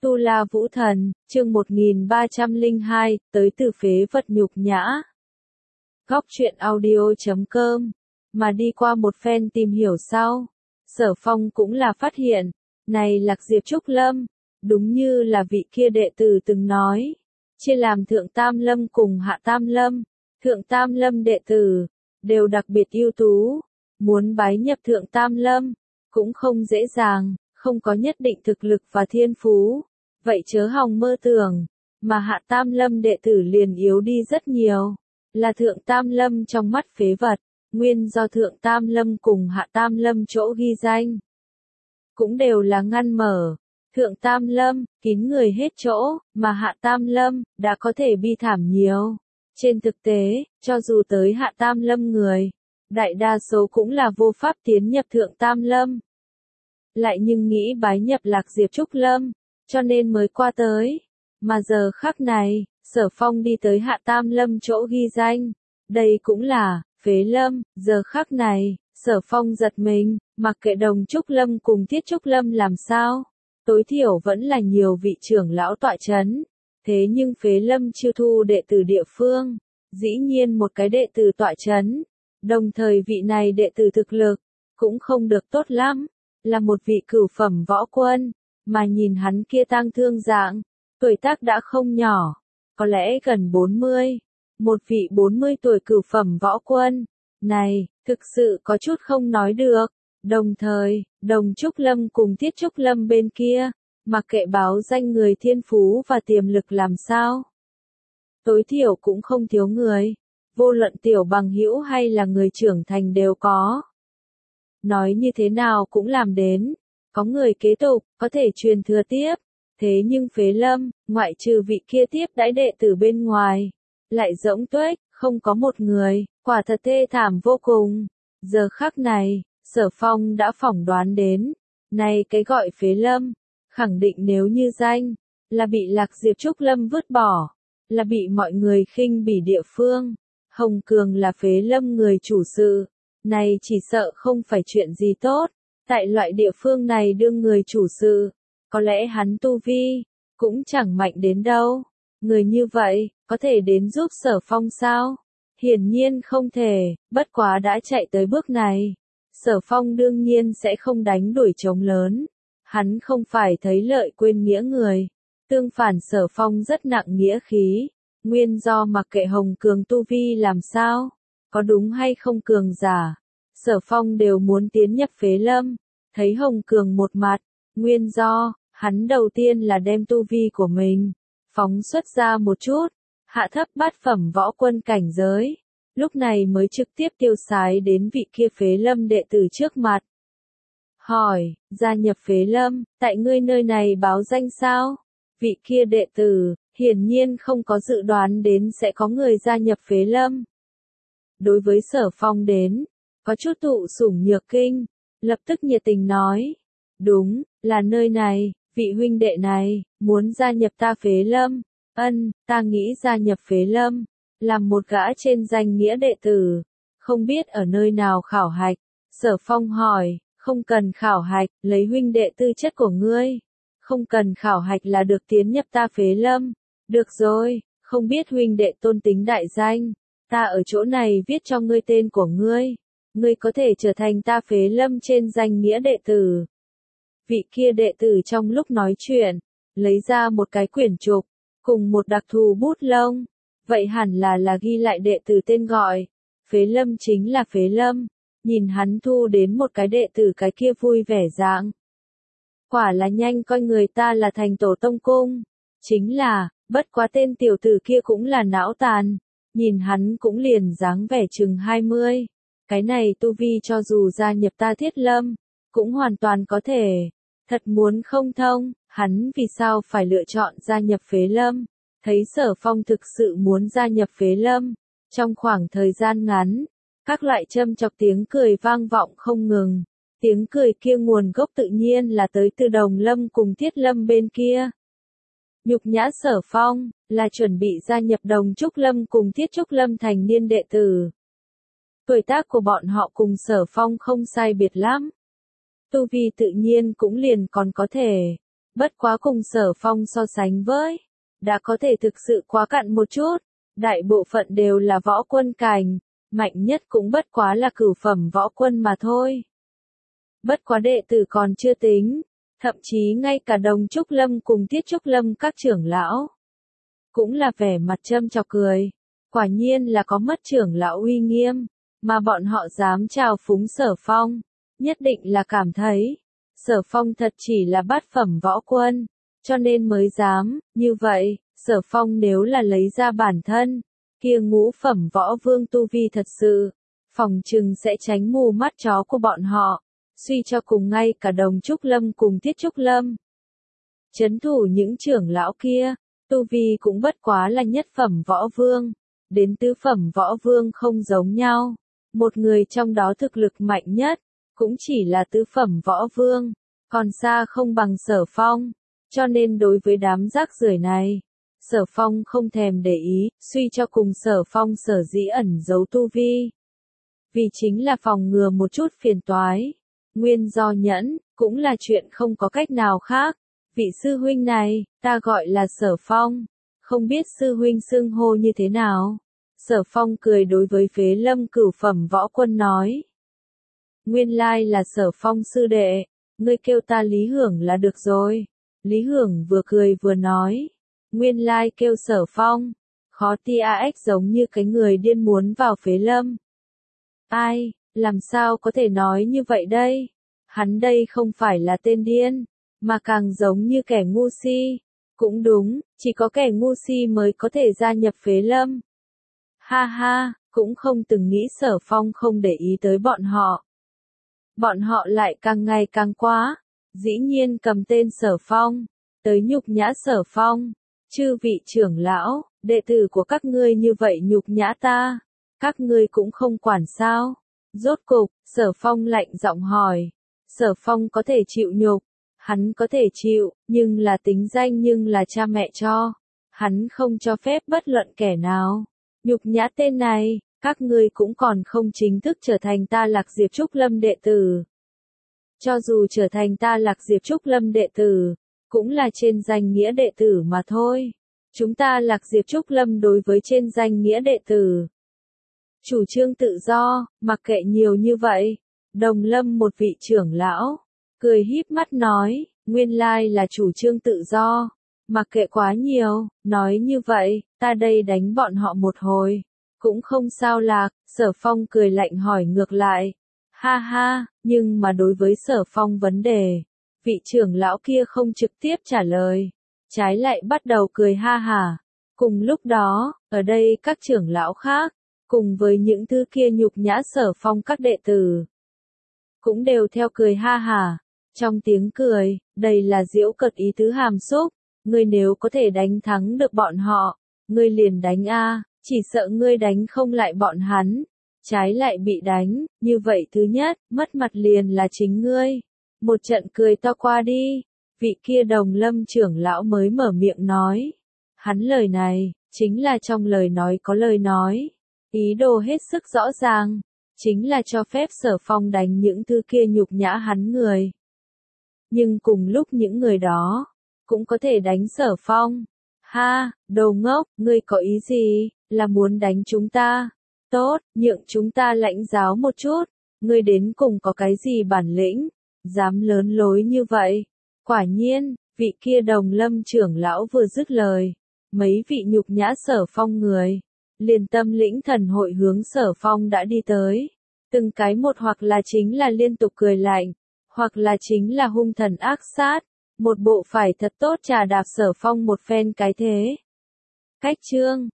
Tu La Vũ Thần, chương 1302, tới từ phế vật nhục nhã. Góc truyện audio.com, mà đi qua một phen tìm hiểu sau, Sở Phong cũng là phát hiện, này Lạc Diệp Trúc Lâm, đúng như là vị kia đệ tử từng nói, chia làm Thượng Tam Lâm cùng Hạ Tam Lâm, Thượng Tam Lâm đệ tử, đều đặc biệt ưu tú, muốn bái nhập Thượng Tam Lâm, cũng không dễ dàng, không có nhất định thực lực và thiên phú. Vậy chớ hòng mơ tưởng, mà Hạ Tam Lâm đệ tử liền yếu đi rất nhiều, là Thượng Tam Lâm trong mắt phế vật, nguyên do Thượng Tam Lâm cùng Hạ Tam Lâm chỗ ghi danh. Cũng đều là ngăn mở, Thượng Tam Lâm, kín người hết chỗ, mà Hạ Tam Lâm, đã có thể bi thảm nhiều. Trên thực tế, cho dù tới Hạ Tam Lâm người, đại đa số cũng là vô pháp tiến nhập Thượng Tam Lâm. Lại nhưng nghĩ bái nhập Lạc Diệp Trúc Lâm, cho nên mới qua tới. Mà giờ khắc này, Sở Phong đi tới Hạ Tam Lâm chỗ ghi danh. Đây cũng là, phế lâm, giờ khắc này, Sở Phong giật mình, mặc kệ Đồng Trúc Lâm cùng Thiết Trúc Lâm làm sao. Tối thiểu vẫn là nhiều vị trưởng lão tọa chấn. Thế nhưng phế lâm chiêu thu đệ tử địa phương, dĩ nhiên một cái đệ tử tọa chấn. Đồng thời vị này đệ tử thực lực, cũng không được tốt lắm, là một vị cửu phẩm võ quân. Mà nhìn hắn kia tang thương dạng, tuổi tác đã không nhỏ, có lẽ gần 40, một vị 40 tuổi cửu phẩm võ quân, này, thực sự có chút không nói được. Đồng thời, Đồng Trúc Lâm cùng Thiết Trúc Lâm bên kia, mặc kệ báo danh người thiên phú và tiềm lực làm sao. Tối thiểu cũng không thiếu người, vô luận tiểu bằng hữu hay là người trưởng thành đều có. Nói như thế nào cũng làm đến. Có người kế tục, có thể truyền thừa tiếp. Thế nhưng phế lâm, ngoại trừ vị kia tiếp đãi đệ tử bên ngoài, lại rỗng tuếch, không có một người, quả thật thê thảm vô cùng. Giờ khắc này, Sở Phong đã phỏng đoán đến, này cái gọi phế lâm, khẳng định nếu như danh, là bị Lạc Diệp Trúc Lâm vứt bỏ, là bị mọi người khinh bỉ địa phương. Hồng Cường là phế lâm người chủ sự, này chỉ sợ không phải chuyện gì tốt. Tại loại địa phương này đương người chủ sự, có lẽ hắn tu vi, cũng chẳng mạnh đến đâu. Người như vậy, có thể đến giúp Sở Phong sao? Hiển nhiên không thể, bất quá đã chạy tới bước này. Sở Phong đương nhiên sẽ không đánh đuổi trống lớn. Hắn không phải thấy lợi quên nghĩa người. Tương phản Sở Phong rất nặng nghĩa khí. Nguyên do mặc kệ Hồng Cường tu vi làm sao, có đúng hay không cường giả. Sở Phong đều muốn tiến nhập phế lâm, thấy Hồng Cường một mặt, nguyên do, hắn đầu tiên là đem tu vi của mình, phóng xuất ra một chút, hạ thấp bát phẩm võ quân cảnh giới, lúc này mới trực tiếp tiêu sái đến vị kia phế lâm đệ tử trước mặt. Hỏi, gia nhập phế lâm, tại ngươi nơi này báo danh sao? Vị kia đệ tử, hiển nhiên không có dự đoán đến sẽ có người gia nhập phế lâm. Đối với Sở Phong đến, có chút thụ sủng nhược kinh, lập tức nhiệt tình nói, đúng, là nơi này, vị huynh đệ này, muốn gia nhập ta phế lâm, ta nghĩ gia nhập phế lâm, làm một gã trên danh nghĩa đệ tử, không biết ở nơi nào khảo hạch. Sở Phong hỏi, không cần khảo hạch, lấy huynh đệ tư chất của ngươi, không cần khảo hạch là được tiến nhập ta phế lâm, được rồi, không biết huynh đệ tôn tính đại danh, ta ở chỗ này viết cho ngươi tên của ngươi. Ngươi có thể trở thành ta phế lâm trên danh nghĩa đệ tử. Vị kia đệ tử trong lúc nói chuyện, lấy ra một cái quyển trục, cùng một đặc thù bút lông. Vậy hẳn là ghi lại đệ tử tên gọi. Phế lâm chính là phế lâm. Nhìn hắn thu đến một cái đệ tử cái kia vui vẻ dạng. Quả là nhanh coi người ta là thành tổ tông cung. Chính là, bất quá tên tiểu tử kia cũng là não tàn. Nhìn hắn cũng liền dáng vẻ chừng 20. Cái này tu vi cho dù gia nhập ta Thiết Lâm, cũng hoàn toàn có thể. Thật muốn không thông, hắn vì sao phải lựa chọn gia nhập phế lâm. Thấy Sở Phong thực sự muốn gia nhập phế lâm. Trong khoảng thời gian ngắn, các loại châm chọc tiếng cười vang vọng không ngừng. Tiếng cười kia nguồn gốc tự nhiên là tới từ Đồng Lâm cùng Thiết Lâm bên kia. Nhục nhã Sở Phong, là chuẩn bị gia nhập Đồng Trúc Lâm cùng Thiết Trúc Lâm thành niên đệ tử. Tuổi tác của bọn họ cùng Sở Phong không sai biệt lắm. Tu vi tự nhiên cũng liền còn có thể. Bất quá cùng Sở Phong so sánh với, đã có thể thực sự quá cạn một chút, đại bộ phận đều là võ quân cảnh, mạnh nhất cũng bất quá là cửu phẩm võ quân mà thôi. Bất quá đệ tử còn chưa tính, thậm chí ngay cả Đồng Trúc Lâm cùng Tiết Trúc Lâm các trưởng lão, cũng là vẻ mặt châm chọc cười, quả nhiên là có mất trưởng lão uy nghiêm, mà bọn họ dám trào phúng Sở Phong, nhất định là cảm thấy, Sở Phong thật chỉ là bát phẩm võ quân, cho nên mới dám, như vậy, Sở Phong nếu là lấy ra bản thân, kia ngũ phẩm võ vương tu vi thật sự, phòng trừng sẽ tránh mù mắt chó của bọn họ, suy cho cùng ngay cả Đồng Trúc Lâm cùng Tiết Trúc Lâm. Chấn thủ những trưởng lão kia, tu vi cũng bất quá là nhất phẩm võ vương, đến tứ phẩm võ vương không giống nhau, một người trong đó thực lực mạnh nhất, cũng chỉ là tứ phẩm võ vương, còn xa không bằng Sở Phong, cho nên đối với đám rác rưởi này, Sở Phong không thèm để ý, suy cho cùng Sở Phong sở dĩ ẩn giấu tu vi. Vì chính là phòng ngừa một chút phiền toái, nguyên do nhẫn, cũng là chuyện không có cách nào khác. Vị sư huynh này, ta gọi là Sở Phong, không biết sư huynh xưng hô như thế nào. Sở Phong cười đối với Phế Lâm cửu phẩm võ quân nói. Nguyên lai là Sở Phong sư đệ, ngươi kêu ta Lý Hưởng là được rồi. Lý Hưởng vừa cười vừa nói. Nguyên lai kêu Sở Phong, khó TAX giống như cái người điên muốn vào Phế Lâm. Ai, làm sao có thể nói như vậy đây? Hắn đây không phải là tên điên, mà càng giống như kẻ ngu si. Cũng đúng, chỉ có kẻ ngu si mới có thể gia nhập Phế Lâm. Ha ha, cũng không từng nghĩ Sở Phong không để ý tới bọn họ. Bọn họ lại càng ngày càng quá, dĩ nhiên cầm tên Sở Phong, tới nhục nhã Sở Phong. Chư vị trưởng lão, đệ tử của các ngươi như vậy nhục nhã ta, các ngươi cũng không quản sao? Rốt cục, Sở Phong lạnh giọng hỏi. Sở Phong có thể chịu nhục, hắn có thể chịu, nhưng là tính danh nhưng là cha mẹ cho. Hắn không cho phép bất luận kẻ nào nhục nhã tên này, các ngươi cũng còn không chính thức trở thành ta Lạc Diệp Trúc Lâm đệ tử. Cho dù trở thành ta Lạc Diệp Trúc Lâm đệ tử, cũng là trên danh nghĩa đệ tử mà thôi. Chúng ta Lạc Diệp Trúc Lâm đối với trên danh nghĩa đệ tử, chủ trương tự do, mặc kệ nhiều như vậy. Đồng Lâm một vị trưởng lão, cười híp mắt nói, nguyên lai là chủ trương tự do, mặc kệ quá nhiều, nói như vậy, ta đây đánh bọn họ một hồi, cũng không sao Lạc. Sở Phong cười lạnh hỏi ngược lại, ha ha, nhưng mà đối với Sở Phong vấn đề, vị trưởng lão kia không trực tiếp trả lời, trái lại bắt đầu cười ha hả. Cùng lúc đó, ở đây các trưởng lão khác, cùng với những thứ kia nhục nhã Sở Phong các đệ tử, cũng đều theo cười ha hả. Trong tiếng cười, đầy là giễu cợt ý tứ hàm xúc, ngươi nếu có thể đánh thắng được bọn họ, ngươi liền đánh a, chỉ sợ ngươi đánh không lại bọn hắn, trái lại bị đánh, như vậy thứ nhất, mất mặt liền là chính ngươi. Một trận cười to qua đi, vị kia Đồng Lâm trưởng lão mới mở miệng nói. Hắn lời này, chính là trong lời nói có lời nói, ý đồ hết sức rõ ràng, chính là cho phép Sở Phong đánh những thứ kia nhục nhã hắn người. Nhưng cùng lúc những người đó, cũng có thể đánh Sở Phong. Ha, đồ ngốc, ngươi có ý gì, là muốn đánh chúng ta? Tốt, nhượng chúng ta lãnh giáo một chút, ngươi đến cùng có cái gì bản lĩnh, dám lớn lối như vậy. Quả nhiên, vị kia Đồng Lâm trưởng lão vừa dứt lời, mấy vị nhục nhã Sở Phong người, liền tâm lĩnh thần hội hướng Sở Phong đã đi tới. Từng cái một hoặc là chính là liên tục cười lạnh, hoặc là chính là hung thần ác sát, một bộ phải thật tốt trà đạp Sở Phong một phen cái thế. Cách chương